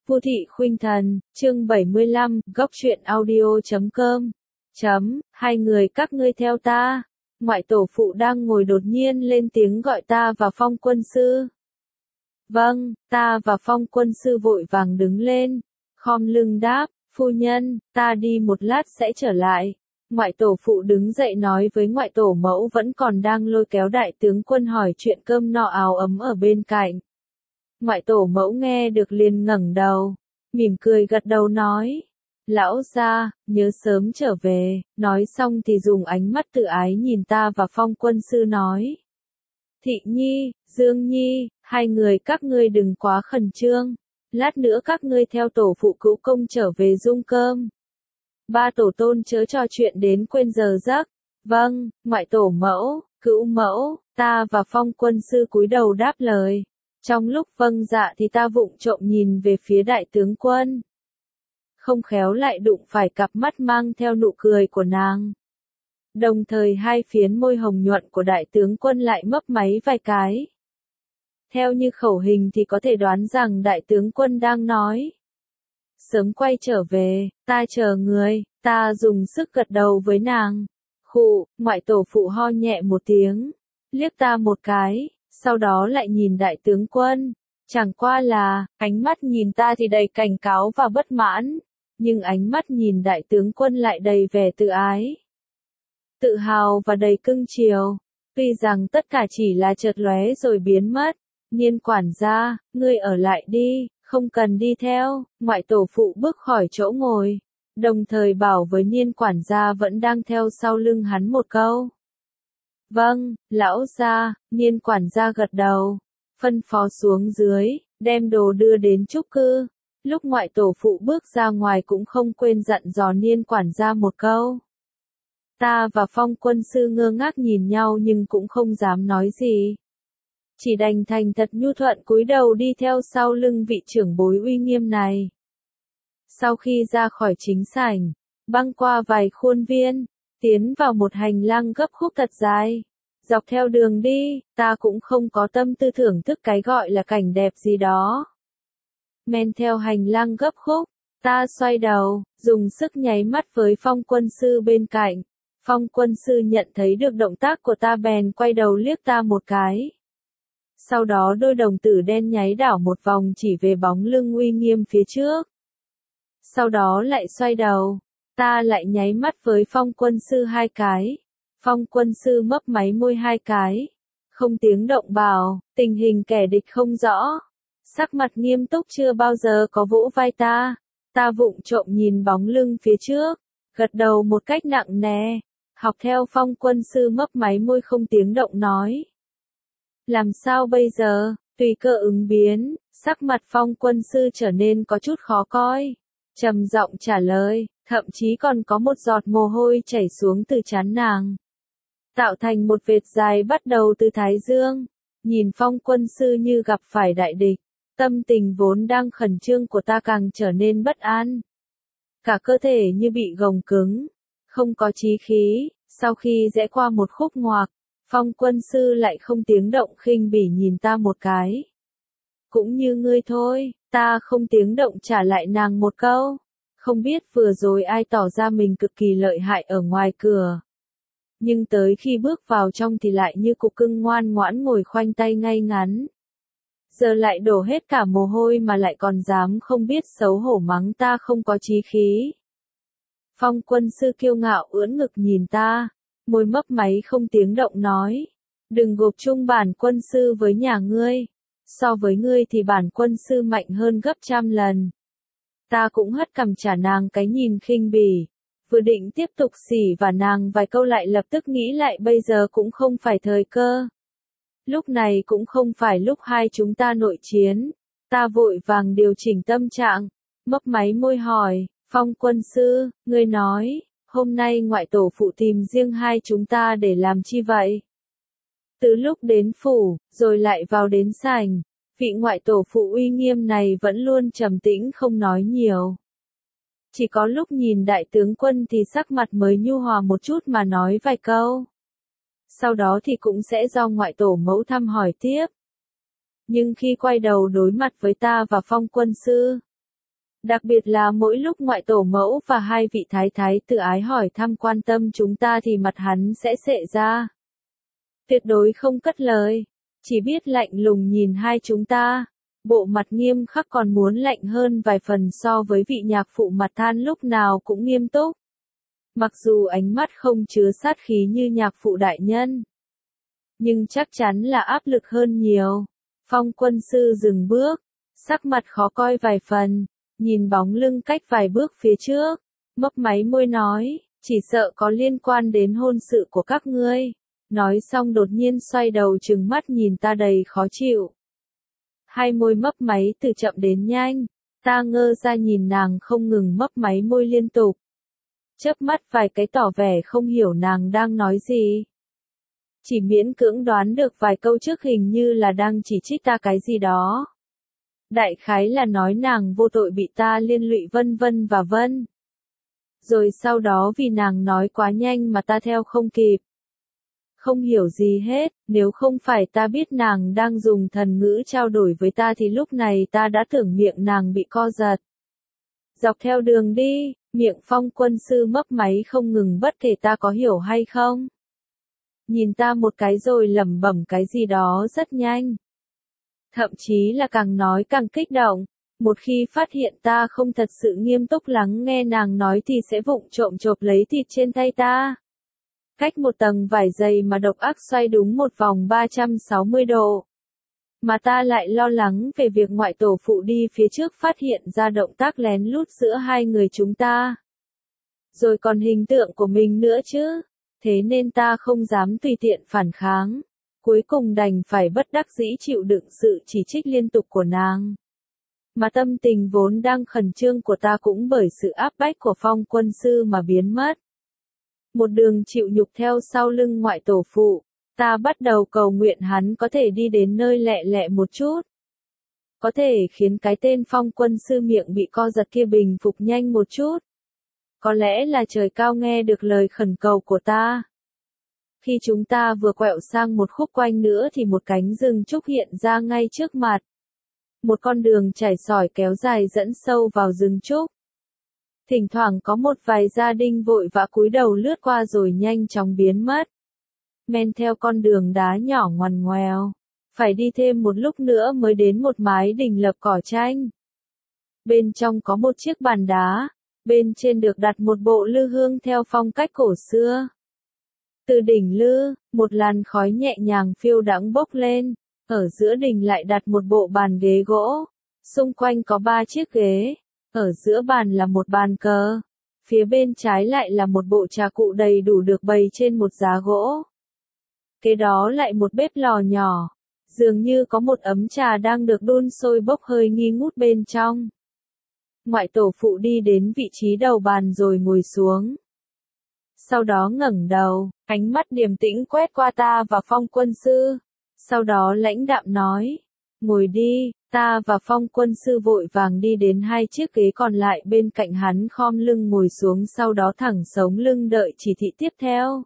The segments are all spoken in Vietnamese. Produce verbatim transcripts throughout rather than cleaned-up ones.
Vu Thị Khuynh Thần, chương bảy mươi lăm, góc truyện audio chấm com. Chấm, hai người các ngươi theo ta. Ngoại tổ phụ đang ngồi đột nhiên lên tiếng gọi ta và Phong quân sư. Vâng, ta và Phong quân sư vội vàng đứng lên, khom lưng đáp, phu nhân, ta đi một lát sẽ trở lại. Ngoại tổ phụ đứng dậy nói với ngoại tổ mẫu vẫn còn đang lôi kéo đại tướng quân hỏi chuyện cơm nọ áo ấm ở bên cạnh. Ngoại tổ mẫu nghe được liền ngẩng đầu, mỉm cười gật đầu nói, lão gia, nhớ sớm trở về, nói xong thì dùng ánh mắt tự ái nhìn ta và Phong quân sư nói. Thị Nhi, Dương Nhi, hai người các ngươi đừng quá khẩn trương, lát nữa các ngươi theo tổ phụ cữu công trở về dung cơm. Ba tổ tôn chớ trò chuyện đến quên giờ giấc. Vâng, ngoại tổ mẫu, cữu mẫu, ta và Phong quân sư cúi đầu đáp lời. Trong lúc vâng dạ thì ta vụng trộm nhìn về phía đại tướng quân. Không khéo lại đụng phải cặp mắt mang theo nụ cười của nàng. Đồng thời hai phiến môi hồng nhuận của đại tướng quân lại mấp máy vài cái. Theo như khẩu hình thì có thể đoán rằng đại tướng quân đang nói. Sớm quay trở về, ta chờ người, ta dùng sức gật đầu với nàng. Khụ, ngoại tổ phụ ho nhẹ một tiếng, liếc ta một cái, sau đó lại nhìn đại tướng quân. Chẳng qua là, ánh mắt nhìn ta thì đầy cảnh cáo và bất mãn, nhưng ánh mắt nhìn đại tướng quân lại đầy vẻ tự ái, tự hào và đầy cưng chiều. Tuy rằng tất cả chỉ là chợt lóe rồi biến mất. Nhiên quản gia, ngươi ở lại đi, không cần đi theo. Ngoại tổ phụ bước khỏi chỗ ngồi, đồng thời bảo với Nhiên quản gia vẫn đang theo sau lưng hắn một câu. Vâng, lão gia. Nhiên quản gia gật đầu, phân phó xuống dưới, đem đồ đưa đến trúc cư. Lúc ngoại tổ phụ bước ra ngoài cũng không quên dặn dò Nhiên quản gia một câu. Ta và Phong quân sư ngơ ngác nhìn nhau nhưng cũng không dám nói gì. Chỉ đành thành thật nhu thuận cúi đầu đi theo sau lưng vị trưởng bối uy nghiêm này. Sau khi ra khỏi chính sảnh, băng qua vài khuôn viên, tiến vào một hành lang gấp khúc thật dài. Dọc theo đường đi, ta cũng không có tâm tư thưởng thức cái gọi là cảnh đẹp gì đó. Men theo hành lang gấp khúc, ta xoay đầu, dùng sức nháy mắt với Phong quân sư bên cạnh. Phong quân sư nhận thấy được động tác của ta bèn quay đầu liếc ta một cái. Sau đó đôi đồng tử đen nháy đảo một vòng chỉ về bóng lưng uy nghiêm phía trước. Sau đó lại xoay đầu, ta lại nháy mắt với Phong quân sư hai cái. Phong quân sư mấp máy môi hai cái, không tiếng động bảo, tình hình kẻ địch không rõ. Sắc mặt nghiêm túc chưa bao giờ có vỗ vai ta. Ta vụng trộm nhìn bóng lưng phía trước, gật đầu một cách nặng nề, học theo Phong quân sư mấp máy môi không tiếng động nói. Làm sao bây giờ? Tùy cơ ứng biến. Sắc mặt Phong quân sư trở nên có chút khó coi, trầm giọng trả lời, thậm chí còn có một giọt mồ hôi chảy xuống từ trán nàng, tạo thành một vệt dài bắt đầu từ thái dương. Nhìn Phong quân sư như gặp phải đại địch, tâm tình vốn đang khẩn trương của ta càng trở nên bất an. Cả cơ thể như bị gồng cứng, không có chí khí. Sau khi rẽ qua một khúc ngoạc, Phong quân sư lại không tiếng động khinh bỉ nhìn ta một cái. Cũng như ngươi thôi, ta không tiếng động trả lại nàng một câu. Không biết vừa rồi ai tỏ ra mình cực kỳ lợi hại ở ngoài cửa. Nhưng tới khi bước vào trong thì lại như cục cưng ngoan ngoãn ngồi khoanh tay ngay ngắn. Giờ lại đổ hết cả mồ hôi mà lại còn dám không biết xấu hổ mắng ta không có chí khí. Phong quân sư kiêu ngạo ưỡn ngực nhìn ta, môi mấp máy không tiếng động nói, đừng gộp chung bản quân sư với nhà ngươi, so với ngươi thì bản quân sư mạnh hơn gấp trăm lần. Ta cũng hất cằm trả nàng cái nhìn khinh bỉ, vừa định tiếp tục xỉ và nàng vài câu lại lập tức nghĩ lại bây giờ cũng không phải thời cơ. Lúc này cũng không phải lúc hai chúng ta nội chiến. Ta vội vàng điều chỉnh tâm trạng, mấp máy môi hỏi, Phong quân sư, ngươi nói, hôm nay ngoại tổ phụ tìm riêng hai chúng ta để làm chi vậy? Từ lúc đến phủ, rồi lại vào đến sảnh, vị ngoại tổ phụ uy nghiêm này vẫn luôn trầm tĩnh không nói nhiều. Chỉ có lúc nhìn đại tướng quân thì sắc mặt mới nhu hòa một chút mà nói vài câu. Sau đó thì cũng sẽ do ngoại tổ mẫu thăm hỏi tiếp. Nhưng khi quay đầu đối mặt với ta và Phong quân sư, Đặc biệt là mỗi lúc ngoại tổ mẫu và hai vị thái thái tự ái hỏi thăm quan tâm chúng ta thì mặt hắn sẽ sệ ra. Tuyệt đối không cất lời, chỉ biết lạnh lùng nhìn hai chúng ta. Bộ mặt nghiêm khắc còn muốn lạnh hơn vài phần so với vị nhạc phụ mặt than lúc nào cũng nghiêm túc. Mặc dù ánh mắt không chứa sát khí như nhạc phụ đại nhân, nhưng chắc chắn là áp lực hơn nhiều. Phong quân sư dừng bước, sắc mặt khó coi vài phần, nhìn bóng lưng cách vài bước phía trước, mấp máy môi nói, chỉ sợ có liên quan đến hôn sự của các ngươi. Nói xong đột nhiên xoay đầu trừng mắt nhìn ta đầy khó chịu. Hai môi mấp máy từ chậm đến nhanh, ta ngơ ra nhìn nàng không ngừng mấp máy môi liên tục. Chớp mắt vài cái tỏ vẻ không hiểu nàng đang nói gì. Chỉ miễn cưỡng đoán được vài câu trước hình như là đang chỉ trích ta cái gì đó. Đại khái là nói nàng vô tội bị ta liên lụy vân vân và vân. Rồi sau đó vì nàng nói quá nhanh mà ta theo không kịp. Không hiểu gì hết, nếu không phải ta biết nàng đang dùng thần ngữ trao đổi với ta thì lúc này ta đã tưởng miệng nàng bị co giật. Dọc theo đường đi, miệng Phong quân sư mấp máy không ngừng bất kể ta có hiểu hay không. Nhìn ta một cái rồi lẩm bẩm cái gì đó rất nhanh. Thậm chí là càng nói càng kích động, một khi phát hiện ta không thật sự nghiêm túc lắng nghe nàng nói thì sẽ vụng trộm chộp lấy thịt trên tay ta. Cách một tầng vải dày mà độc ác xoay đúng một vòng ba trăm sáu mươi độ. Mà ta lại lo lắng về việc ngoại tổ phụ đi phía trước phát hiện ra động tác lén lút giữa hai người chúng ta. Rồi còn hình tượng của mình nữa chứ. Thế nên ta không dám tùy tiện phản kháng. Cuối cùng đành phải bất đắc dĩ chịu đựng sự chỉ trích liên tục của nàng. Mà tâm tình vốn đang khẩn trương của ta cũng bởi sự áp bách của Phong quân sư mà biến mất. Một đường chịu nhục theo sau lưng ngoại tổ phụ, ta bắt đầu cầu nguyện hắn có thể đi đến nơi lẹ lẹ một chút. Có thể khiến cái tên Phong quân sư miệng bị co giật kia bình phục nhanh một chút. Có lẽ là trời cao nghe được lời khẩn cầu của ta. Khi chúng ta vừa quẹo sang một khúc quanh nữa thì một cánh rừng trúc hiện ra ngay trước mặt. Một con đường trải sỏi kéo dài dẫn sâu vào rừng trúc. Thỉnh thoảng có một vài gia đình vội vã cúi đầu lướt qua rồi nhanh chóng biến mất. Men theo con đường đá nhỏ ngoằn ngoèo, phải đi thêm một lúc nữa mới đến một mái đình lập cỏ tranh. Bên trong có một chiếc bàn đá, bên trên được đặt một bộ lư hương theo phong cách cổ xưa. Từ đỉnh lư, một làn khói nhẹ nhàng phiêu đãng bốc lên, ở giữa đình lại đặt một bộ bàn ghế gỗ, xung quanh có ba chiếc ghế. Ở giữa bàn là một bàn cờ, phía bên trái lại là một bộ trà cụ đầy đủ được bày trên một giá gỗ. Kế đó lại một bếp lò nhỏ, dường như có một ấm trà đang được đun sôi bốc hơi nghi ngút bên trong. Ngoại tổ phụ đi đến vị trí đầu bàn rồi ngồi xuống. Sau đó ngẩng đầu, ánh mắt điềm tĩnh quét qua ta và Phong quân sư. Sau đó lãnh đạm nói, ngồi đi. Ta và Phong quân sư vội vàng đi đến hai chiếc ghế còn lại bên cạnh hắn khom lưng ngồi xuống sau đó thẳng sống lưng đợi chỉ thị tiếp theo.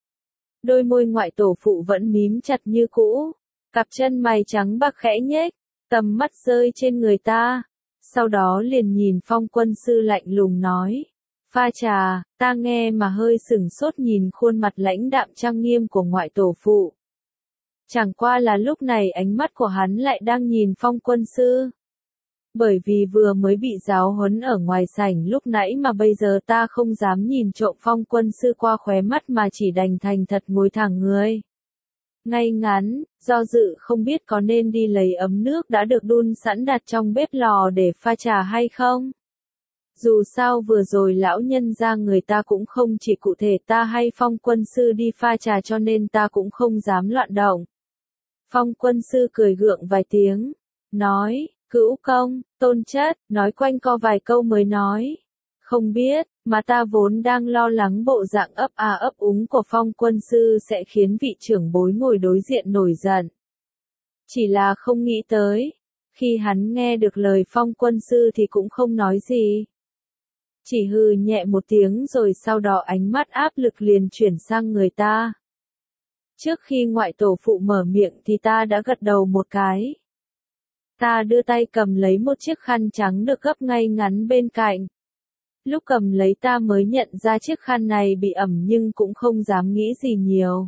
Đôi môi ngoại tổ phụ vẫn mím chặt như cũ, cặp chân mày trắng bạc khẽ nhếch, tầm mắt rơi trên người ta. Sau đó liền nhìn Phong quân sư lạnh lùng nói, pha trà, ta nghe mà hơi sửng sốt nhìn khuôn mặt lãnh đạm trang nghiêm của ngoại tổ phụ. Chẳng qua là lúc này ánh mắt của hắn lại đang nhìn Phong quân sư. Bởi vì vừa mới bị giáo huấn ở ngoài sảnh lúc nãy mà bây giờ ta không dám nhìn trộm Phong quân sư qua khóe mắt mà chỉ đành thành thật ngồi thẳng người. Ngay ngắn, do dự không biết có nên đi lấy ấm nước đã được đun sẵn đặt trong bếp lò để pha trà hay không. Dù sao vừa rồi lão nhân ra người ta cũng không chỉ cụ thể ta hay Phong quân sư đi pha trà cho nên ta cũng không dám loạn động. Phong quân sư cười gượng vài tiếng, nói, cữu công, tôn chất, nói quanh co vài câu mới nói. Không biết, mà ta vốn đang lo lắng bộ dạng ấp à ấp úng của Phong quân sư sẽ khiến vị trưởng bối ngồi đối diện nổi giận. Chỉ là không nghĩ tới, khi hắn nghe được lời Phong quân sư thì cũng không nói gì. Chỉ hừ nhẹ một tiếng rồi sau đó ánh mắt áp lực liền chuyển sang người ta. Trước khi ngoại tổ phụ mở miệng thì ta đã gật đầu một cái. Ta đưa tay cầm lấy một chiếc khăn trắng được gấp ngay ngắn bên cạnh. Lúc cầm lấy ta mới nhận ra chiếc khăn này bị ẩm nhưng cũng không dám nghĩ gì nhiều.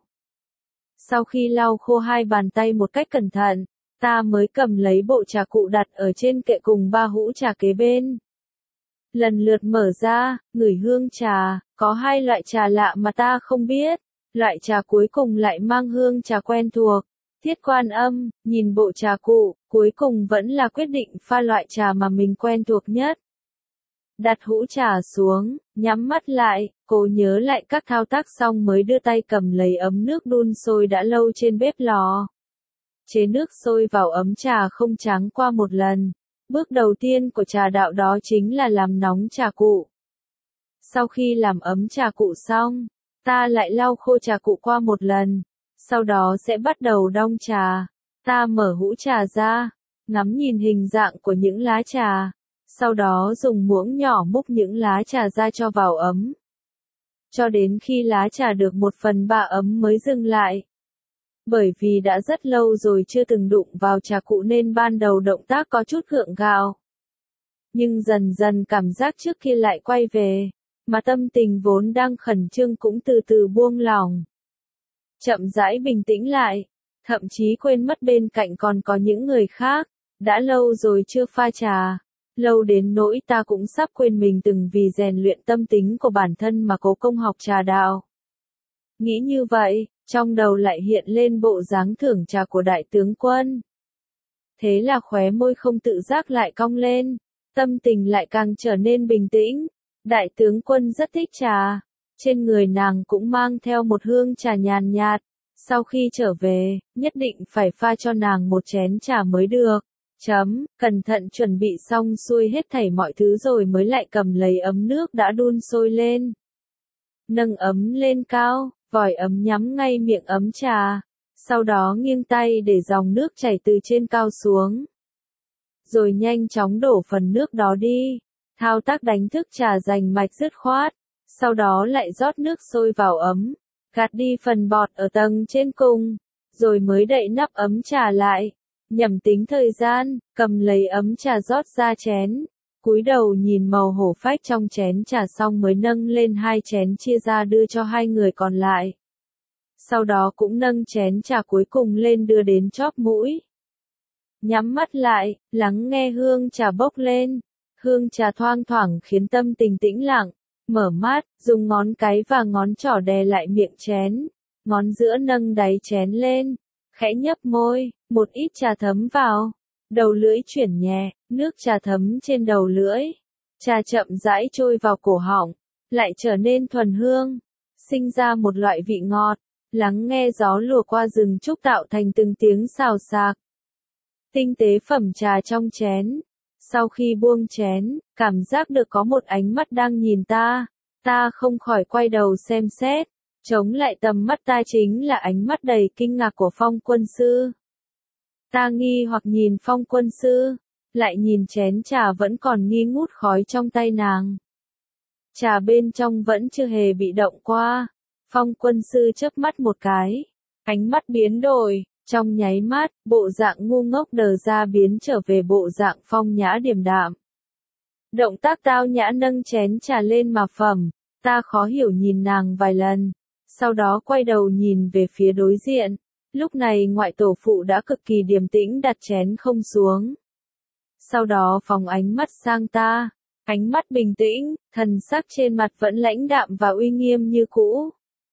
Sau khi lau khô hai bàn tay một cách cẩn thận, ta mới cầm lấy bộ trà cụ đặt ở trên kệ cùng ba hũ trà kế bên. Lần lượt mở ra, ngửi hương trà, có hai loại trà lạ mà ta không biết. Loại trà cuối cùng lại mang hương trà quen thuộc. Thiết Quan Âm, nhìn bộ trà cụ, cuối cùng vẫn là quyết định pha loại trà mà mình quen thuộc nhất. Đặt hũ trà xuống, nhắm mắt lại, cố nhớ lại các thao tác xong mới đưa tay cầm lấy ấm nước đun sôi đã lâu trên bếp lò. Chế nước sôi vào ấm trà không tráng qua một lần. Bước đầu tiên của trà đạo đó chính là làm nóng trà cụ. Sau khi làm ấm trà cụ xong, ta lại lau khô trà cụ qua một lần. Sau đó sẽ bắt đầu đong trà. Ta mở hũ trà ra, ngắm nhìn hình dạng của những lá trà. Sau đó dùng muỗng nhỏ múc những lá trà ra cho vào ấm. Cho đến khi lá trà được một phần ba ấm mới dừng lại. Bởi vì đã rất lâu rồi chưa từng đụng vào trà cụ nên ban đầu động tác có chút gượng gạo. Nhưng dần dần cảm giác trước kia lại quay về, mà tâm tình vốn đang khẩn trương cũng từ từ buông lỏng. Chậm rãi bình tĩnh lại, thậm chí quên mất bên cạnh còn có những người khác, đã lâu rồi chưa pha trà. Lâu đến nỗi ta cũng sắp quên mình từng vì rèn luyện tâm tính của bản thân mà cố công học trà đạo. Nghĩ như vậy, trong đầu lại hiện lên bộ dáng thưởng trà của đại tướng quân. Thế là khóe môi không tự giác lại cong lên, tâm tình lại càng trở nên bình tĩnh. Đại tướng quân rất thích trà, trên người nàng cũng mang theo một hương trà nhàn nhạt. Sau khi trở về, nhất định phải pha cho nàng một chén trà mới được. Chấm, cẩn thận chuẩn bị xong xuôi hết thảy mọi thứ rồi mới lại cầm lấy ấm nước đã đun sôi lên. Nâng ấm lên cao, vòi ấm nhắm ngay miệng ấm trà. Sau đó nghiêng tay để dòng nước chảy từ trên cao xuống. Rồi nhanh chóng đổ phần nước đó đi. Thao tác đánh thức trà rành mạch dứt khoát. Sau đó lại rót nước sôi vào ấm. Gạt đi phần bọt ở tầng trên cùng. Rồi mới đậy nắp ấm trà lại. Nhẩm tính thời gian, cầm lấy ấm trà rót ra chén. Cúi đầu nhìn màu hổ phách trong chén trà xong mới nâng lên hai chén chia ra đưa cho hai người còn lại. Sau đó cũng nâng chén trà cuối cùng lên đưa đến chóp mũi. Nhắm mắt lại, lắng nghe hương trà bốc lên. Hương trà thoang thoảng khiến tâm tình tĩnh lặng. Mở mắt, dùng ngón cái và ngón trỏ đè lại miệng chén. Ngón giữa nâng đáy chén lên. Khẽ nhấp môi, một ít trà thấm vào. Đầu lưỡi chuyển nhẹ, nước trà thấm trên đầu lưỡi. Trà chậm rãi trôi vào cổ họng, lại trở nên thuần hương. Sinh ra một loại vị ngọt. Lắng nghe gió lùa qua rừng trúc tạo thành từng tiếng xào xạc. Tinh tế phẩm trà trong chén. Sau khi buông chén, cảm giác được có một ánh mắt đang nhìn ta. Ta không khỏi quay đầu xem xét. Chống lại tầm mắt ta chính là ánh mắt đầy kinh ngạc của Phong quân sư. Ta nghi hoặc nhìn Phong quân sư, lại nhìn chén trà vẫn còn nghi ngút khói trong tay nàng. Trà bên trong vẫn chưa hề bị động qua. Phong quân sư chớp mắt một cái, ánh mắt biến đổi, trong nháy mắt, bộ dạng ngu ngốc đờ ra biến trở về bộ dạng phong nhã điềm đạm. Động tác tao nhã nâng chén trà lên mà phẩm, ta khó hiểu nhìn nàng vài lần. Sau đó quay đầu nhìn về phía đối diện. Lúc này ngoại tổ phụ đã cực kỳ điềm tĩnh đặt chén không xuống. Sau đó phóng ánh mắt sang ta. Ánh mắt bình tĩnh, thần sắc trên mặt vẫn lãnh đạm và uy nghiêm như cũ.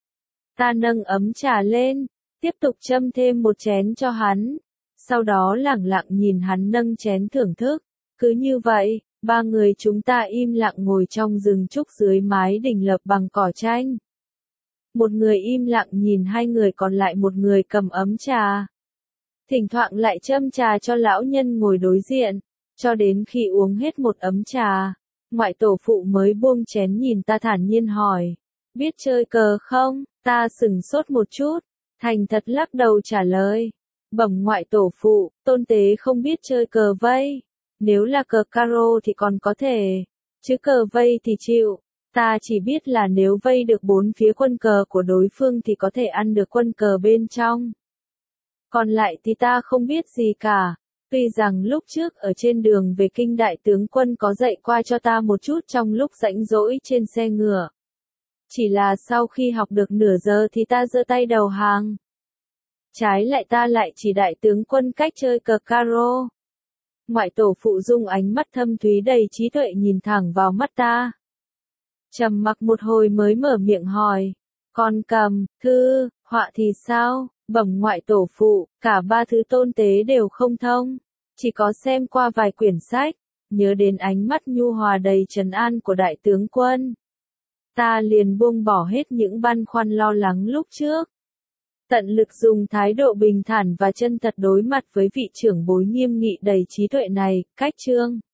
Ta nâng ấm trà lên, tiếp tục châm thêm một chén cho hắn. Sau đó lẳng lặng nhìn hắn nâng chén thưởng thức. Cứ như vậy, ba người chúng ta im lặng ngồi trong rừng trúc dưới mái đình lập bằng cỏ tranh. Một người im lặng nhìn hai người còn lại, một người cầm ấm trà. Thỉnh thoảng lại châm trà cho lão nhân ngồi đối diện, cho đến khi uống hết một ấm trà, ngoại tổ phụ mới buông chén nhìn ta thản nhiên hỏi, biết chơi cờ không? Ta sửng sốt một chút, thành thật lắc đầu trả lời, bẩm ngoại tổ phụ, tôn tế không biết chơi cờ vây, nếu là cờ caro thì còn có thể, chứ cờ vây thì chịu. Ta chỉ biết là nếu vây được bốn phía quân cờ của đối phương thì có thể ăn được quân cờ bên trong. Còn lại thì ta không biết gì cả. Tuy rằng lúc trước ở trên đường về kinh đại tướng quân có dạy qua cho ta một chút trong lúc rảnh rỗi trên xe ngựa. Chỉ là sau khi học được nửa giờ thì ta giơ tay đầu hàng. Trái lại ta lại chỉ đại tướng quân cách chơi cờ caro. Ngoại tổ phụ dùng ánh mắt thâm thúy đầy trí tuệ nhìn thẳng vào mắt ta. Trầm mặc một hồi mới mở miệng hỏi. Con cầm, thư, họa thì sao? Bẩm ngoại tổ phụ, cả ba thứ tôn tế đều không thông. Chỉ có xem qua vài quyển sách, nhớ đến ánh mắt nhu hòa đầy trấn an của đại tướng quân. Ta liền buông bỏ hết những băn khoăn lo lắng lúc trước. Tận lực dùng thái độ bình thản và chân thật đối mặt với vị trưởng bối nghiêm nghị đầy trí tuệ này, cách chương.